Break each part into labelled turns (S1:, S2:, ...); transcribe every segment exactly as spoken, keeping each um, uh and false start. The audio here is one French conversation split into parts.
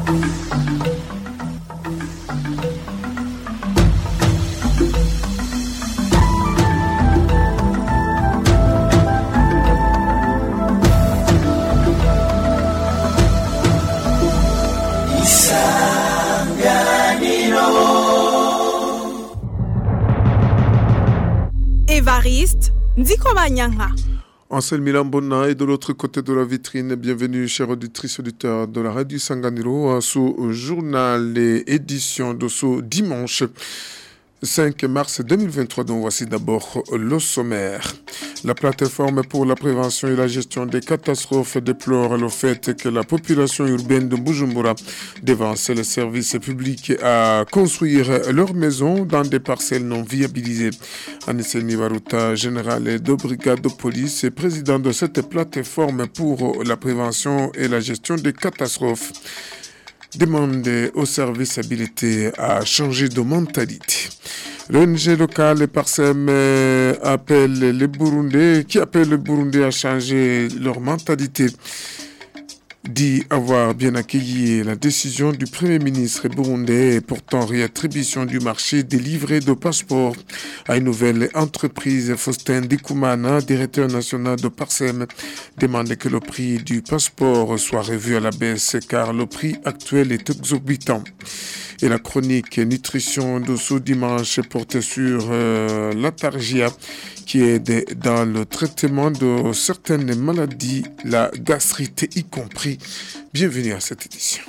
S1: Évariste Ndikobanyanka.
S2: Ansel Milambona est de l'autre côté de la vitrine. Bienvenue, chers auditrices et auditeurs de la radio Sanganiro, à ce journal et édition de ce dimanche cinq mars deux mille vingt-trois, dont voici d'abord le sommaire. La plateforme pour la prévention et la gestion des catastrophes déplore le fait que la population urbaine de Bujumbura dévance les services publics à construire leurs maisons dans des parcelles non viabilisées. Anissé Varuta, général de brigade de police et président de cette plateforme pour la prévention et la gestion des catastrophes, demande aux services habilités à changer de mentalité. L'O N G locale Parsem appelle les Burundais, qui appelle les Burundais à changer leur mentalité, dit avoir bien accueilli la décision du Premier ministre burundais portant réattribution du marché des livrets de passeports à une nouvelle entreprise. Faustin Ndikumana, directeur national de Parsem, demande que le prix du passeport soit revu à la baisse car le prix actuel est exorbitant. Et la chronique nutrition de ce dimanche porte sur euh, l'atargia qui aide dans le traitement de certaines maladies, la gastrite y compris. Bienvenue à cette édition.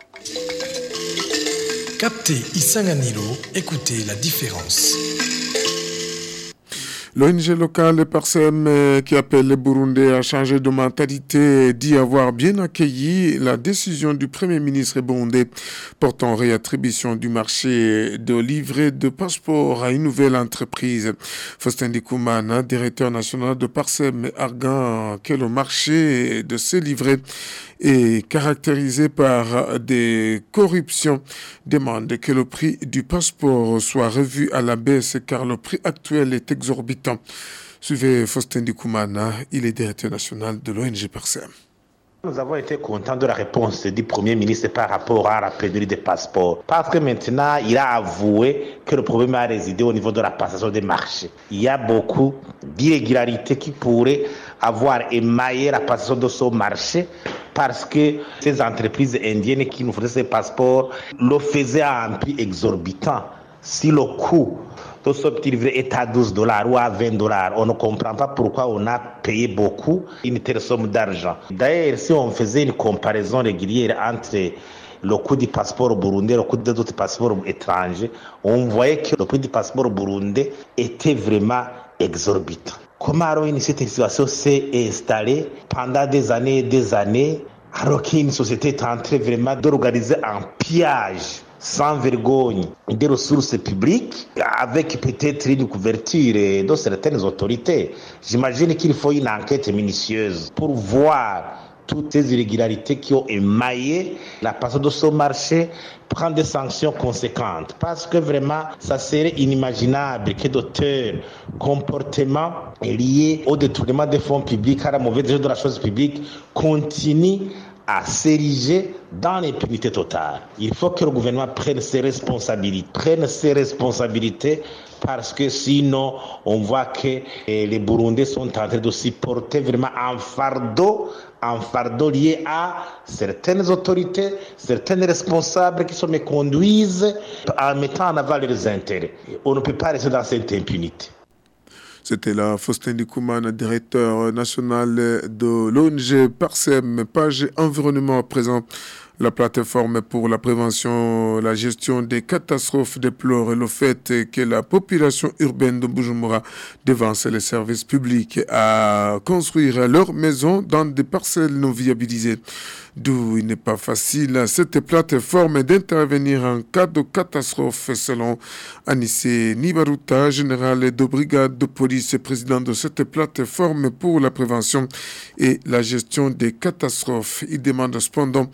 S3: Captez Isanganiro, écoutez la différence.
S2: L'O N G locale Parsem, qui appelle les Burundais à changer de mentalité, dit avoir bien accueilli la décision du Premier ministre burundais portant réattribution du marché de livrets de passeports à une nouvelle entreprise. Faustin Ndikumana, directeur national de Parsem, arguant que le marché de ces livrets est caractérisé par des corruptions, demande que le prix du passeport soit revu à la baisse car le prix actuel est exorbitant. Suivez Faustin Ndikumana, il est directeur national de l'O N G Parsem.
S4: Nous avons été contents de la réponse du Premier ministre par rapport à la pénurie des passeports. Parce que maintenant, il a avoué que le problème a résidé au niveau de la passation des marchés. Il y a beaucoup d'irrégularités qui pourraient avoir émaillé la passation de ce marché parce que ces entreprises indiennes qui nous faisaient ces passeports le faisaient à un prix exorbitant. Si le coût de ce petit livret est à douze dollars ou à vingt dollars, on ne comprend pas pourquoi on a payé beaucoup une telle somme d'argent. D'ailleurs, si on faisait une comparaison régulière entre le coût du passeport burundais et le coût d'autres passeports étrangers, on voyait que le prix du passeport burundais était vraiment exorbitant. Comment alors une cette situation s'est installée pendant des années et des années, alors qu'une société est en train vraiment d'organiser un pillage sans vergogne des ressources publiques, avec peut-être une couverture de certaines autorités. J'imagine qu'il faut une enquête minutieuse pour voir toutes ces irrégularités qui ont émaillé la passation de ce marché, prendre des sanctions conséquentes. Parce que vraiment, ça serait inimaginable que d'autres comportements liés au détournement des fonds publics, à la mauvaise gestion de la chose publique, continuent à s'ériger dans l'impunité totale. Il faut que le gouvernement prenne ses responsabilités, prenne ses responsabilités parce que sinon, on voit que eh, les Burundais sont en train de supporter vraiment un fardeau, un fardeau lié à certaines autorités, certains responsables qui se méconduisent en mettant en avant leurs intérêts. On ne peut pas rester dans cette impunité.
S2: C'était là Faustin Ndikumana, directeur national de l'O N G Parsem, page environnement présent. La plateforme pour la prévention et la gestion des catastrophes déplore le fait que la population urbaine de Bujumbura devance les services publics à construire leurs maisons dans des parcelles non viabilisées. D'où il n'est pas facile à cette plateforme d'intervenir en cas de catastrophe, selon Anissé Nibaruta, général de brigade de police et président de cette plateforme pour la prévention et la gestion des catastrophes. Il demande cependant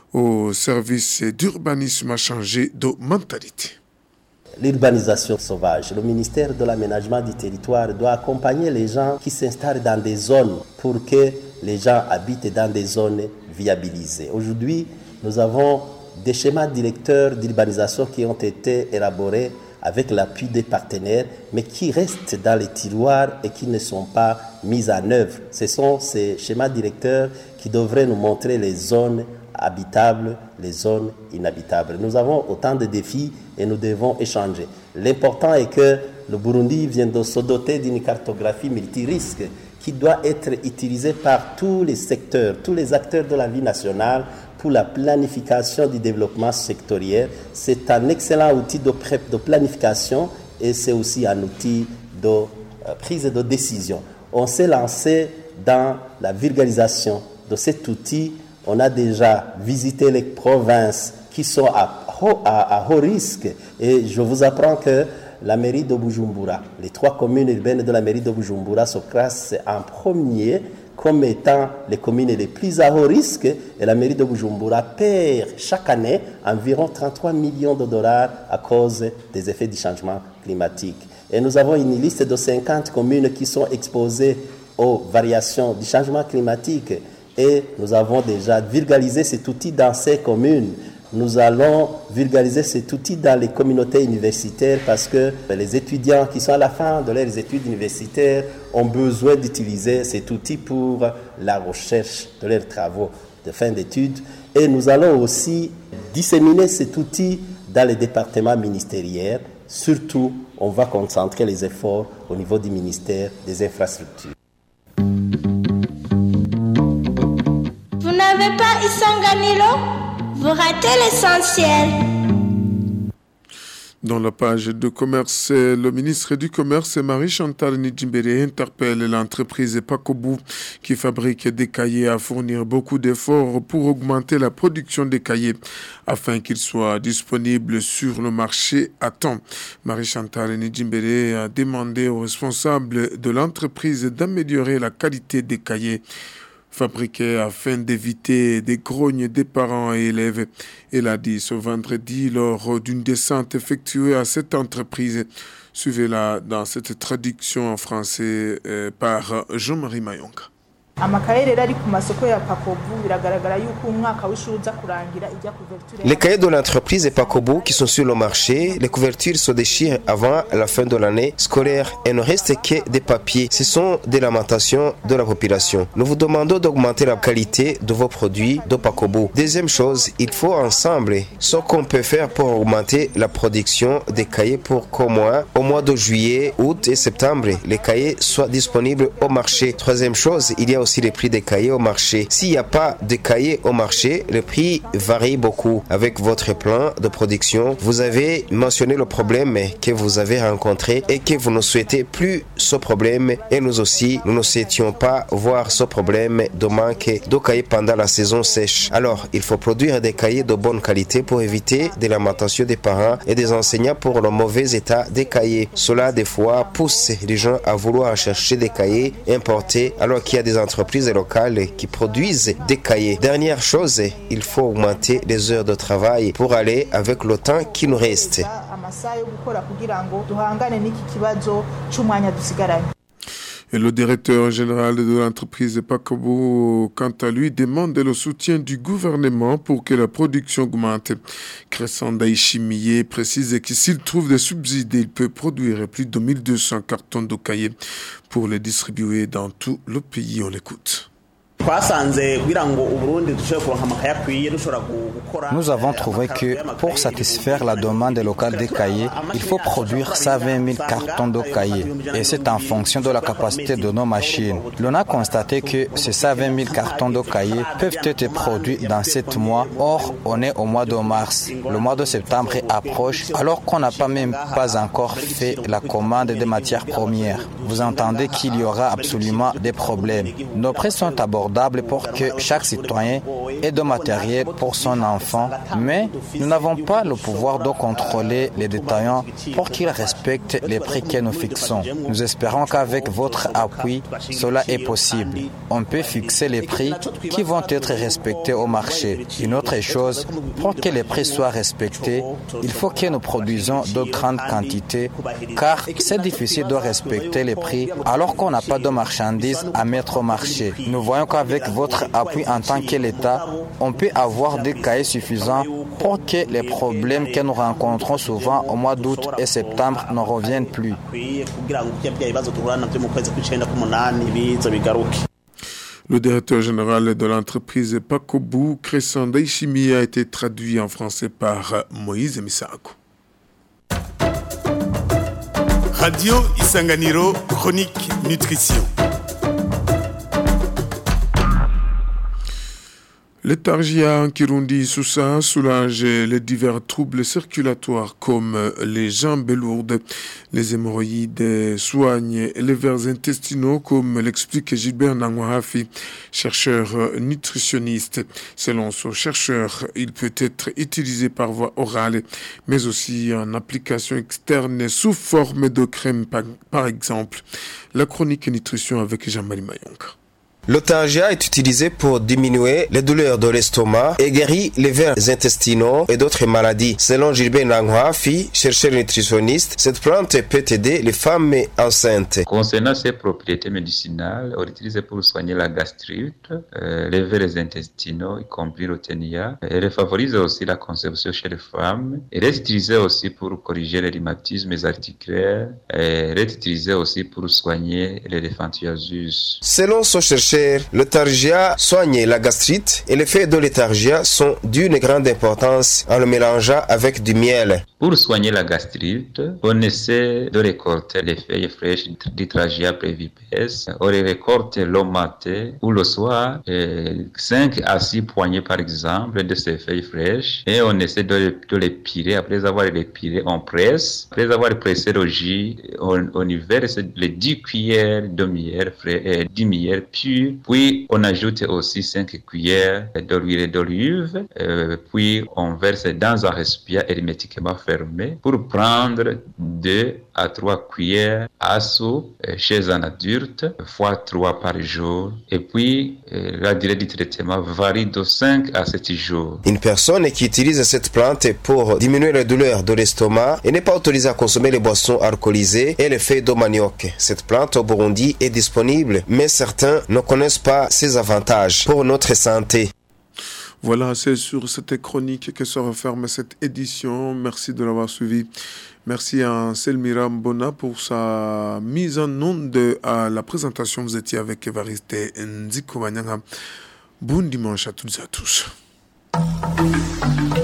S2: au service d'urbanisme à changer de mentalité.
S5: L'urbanisation sauvage. Le ministère de l'aménagement du territoire doit accompagner les gens qui s'installent dans des zones pour que les gens habitent dans des zones viabilisées. Aujourd'hui, nous avons des schémas directeurs d'urbanisation qui ont été élaborés avec l'appui des partenaires, mais qui restent dans les tiroirs et qui ne sont pas mis en œuvre. Ce sont ces schémas directeurs qui devraient nous montrer les zones habitables, les zones inhabitables. Nous avons autant de défis et nous devons échanger. L'important est que le Burundi vient de se doter d'une cartographie multirisque qui doit être utilisée par tous les secteurs, tous les acteurs de la vie nationale pour la planification du développement sectoriel. C'est un excellent outil de, pré- de planification et c'est aussi un outil de euh, prise de décision. On s'est lancé dans la vulgarisation de cet outil. On a déjà visité les provinces qui sont à haut, à, à haut risque et je vous apprends que la mairie de Bujumbura, les trois communes urbaines de la mairie de Bujumbura se classent en premier comme étant les communes les plus à haut risque et la mairie de Bujumbura perd chaque année environ trente-trois millions de dollars à cause des effets du changement climatique. Et nous avons une liste de cinquante communes qui sont exposées aux variations du changement climatique et nous avons déjà vulgarisé cet outil dans ces communes. Nous allons vulgariser cet outil dans les communautés universitaires parce que les étudiants qui sont à la fin de leurs études universitaires ont besoin d'utiliser cet outil pour la recherche de leurs travaux de fin d'études. Et nous allons aussi disséminer cet outil dans les départements ministériels. Surtout, on va concentrer les efforts au niveau du ministère des Infrastructures.
S6: Vous n'avez pas Isanganilo ? Vous ratez l'essentiel.
S2: Dans la page de commerce, le ministre du Commerce, Marie-Chantal Ndjimbere, interpelle l'entreprise Pakobu qui fabrique des cahiers à fournir beaucoup d'efforts pour augmenter la production des cahiers afin qu'ils soient disponibles sur le marché à temps. Marie-Chantal Ndjimbere a demandé aux responsables de l'entreprise d'améliorer la qualité des cahiers fabriqués afin d'éviter des grognes des parents et élèves. Elle a dit ce vendredi lors d'une descente effectuée à cette entreprise. Suivez-la dans cette traduction en français euh, par Jean-Marie Mayonga.
S7: Les cahiers de l'entreprise Pakobu qui sont sur le marché, les couvertures se déchirent avant la fin de l'année scolaire et ne reste que des papiers. Ce sont des lamentations de la population. Nous vous demandons d'augmenter la qualité de vos produits de Pakobu. Deuxième chose, il faut ensemble ce qu'on peut faire pour augmenter la production des cahiers pour qu'au moins au mois de juillet, août et septembre, les cahiers soient disponibles au marché. Troisième chose, il y a aussi les prix des cahiers au marché. S'il n'y a pas de cahiers au marché, le prix varie beaucoup. Avec votre plan de production, vous avez mentionné le problème que vous avez rencontré et que vous ne souhaitez plus ce problème. Et nous aussi, nous ne souhaitions pas voir ce problème de manque de cahiers pendant la saison sèche. Alors, il faut produire des cahiers de bonne qualité pour éviter des lamentations des parents et des enseignants pour le mauvais état des cahiers. Cela, des fois, pousse les gens à vouloir chercher des cahiers importés alors qu'il y a des entreprises locales qui produisent des cahiers. Dernière chose, il faut augmenter les heures de travail pour aller avec le temps qui nous reste.
S2: Et le directeur général de l'entreprise Pakobu, quant à lui, demande le soutien du gouvernement pour que la production augmente. Crescent Daishimiye précise que s'il trouve des subsides, il peut produire plus de mille deux cents cartons de cahiers pour les distribuer dans tout le pays. On l'écoute.
S8: Nous avons trouvé que pour satisfaire la demande locale des cahiers, il faut produire cent vingt mille cartons de cahiers. Et c'est en fonction de la capacité de nos machines. L'on a constaté que ces cent vingt mille cartons de cahiers peuvent être produits dans sept mois. Or, on est au mois de mars. Le mois de septembre approche alors qu'on n'a pas même pas encore fait la commande des matières premières. Vous entendez qu'il y aura absolument des problèmes. Nos prix sont abordables pour que chaque citoyen ait de matériel pour son enfant, mais nous n'avons pas le pouvoir de contrôler les détaillants pour qu'ils respectent les prix que nous fixons. Nous espérons qu'avec votre appui, cela est possible. On peut fixer les prix qui vont être respectés au marché. Une autre chose, pour que les prix soient respectés, il faut que nous produisons de grandes quantités, car c'est difficile de respecter les prix alors qu'on n'a pas de marchandises à mettre au marché. Nous voyons qu'avec votre appui en tant que l'État, on peut avoir des cahiers suffisants pour que les problèmes que nous rencontrons souvent au mois d'août et septembre ne reviennent plus.
S2: Le directeur général de l'entreprise Pakobu, Crescent Daishimi, a été traduit en français par Moïse Misako.
S9: Radio Isanganiro, chronique nutrition.
S2: Léthargia en Kirundi Sousa soulage les divers troubles circulatoires comme les jambes lourdes, les hémorroïdes, soigne les vers intestinaux comme l'explique Gilbert Nangwahafi, chercheur nutritionniste. Selon ce chercheur, il peut être utilisé par voie orale, mais aussi en application externe sous forme de crème par, par exemple. La chronique nutrition avec Jean-Marie Mayonka.
S7: L'Otargia est utilisé pour diminuer les douleurs de l'estomac et guérir les vers intestinaux et d'autres maladies. Selon Gilbert Nangwafi, chercheur nutritionniste, cette plante peut aider les femmes enceintes.
S10: Concernant ses propriétés médicinales, on l'utilise pour soigner la gastrite, euh, les vers intestinaux, y compris le ténia. Elle favorise aussi la conception chez les femmes. Elle est utilisée aussi pour corriger les rhumatismes articulaires. Elle est utilisée aussi pour soigner l'éléphantiasis.
S7: Selon ce chercheur, l'Otargia soigne la gastrite et les effets de l'Otargia sont d'une grande importance en le mélangeant avec du miel.
S10: Pour soigner la gastrite, on essaie de récolter les feuilles fraîches d'Hydrangea brevis. On les récolte le matin ou le soir, cinq à six poignées par exemple de ces feuilles fraîches, et on essaie de, de les piler. Après avoir les pilé, on presse. Après avoir pressé le jus, on, on y verse les dix cuillères de miel frais et dix miel pur. Puis on ajoute aussi cinq cuillères de l'huile d'olive. Euh, puis on verse dans un récipient hermétiquement fermé pour prendre deux à trois cuillères à soupe chez un adulte, fois trois par jour. Et puis euh, la durée du traitement varie de cinq à sept jours.
S7: Une personne qui utilise cette plante pour diminuer les douleurs de l'estomac et n'est pas autorisée à consommer les boissons alcoolisées et les feuilles de manioc. Cette plante au Burundi est disponible, mais certains ne connaissent pas ses avantages pour notre santé.
S2: Voilà, c'est sur cette chronique que se referme cette édition. Merci de l'avoir suivi. Merci à Selmira Mbona pour sa mise en onde à la présentation. Vous étiez avec Evariste Nziko Manyanga. Bon dimanche à toutes et à tous.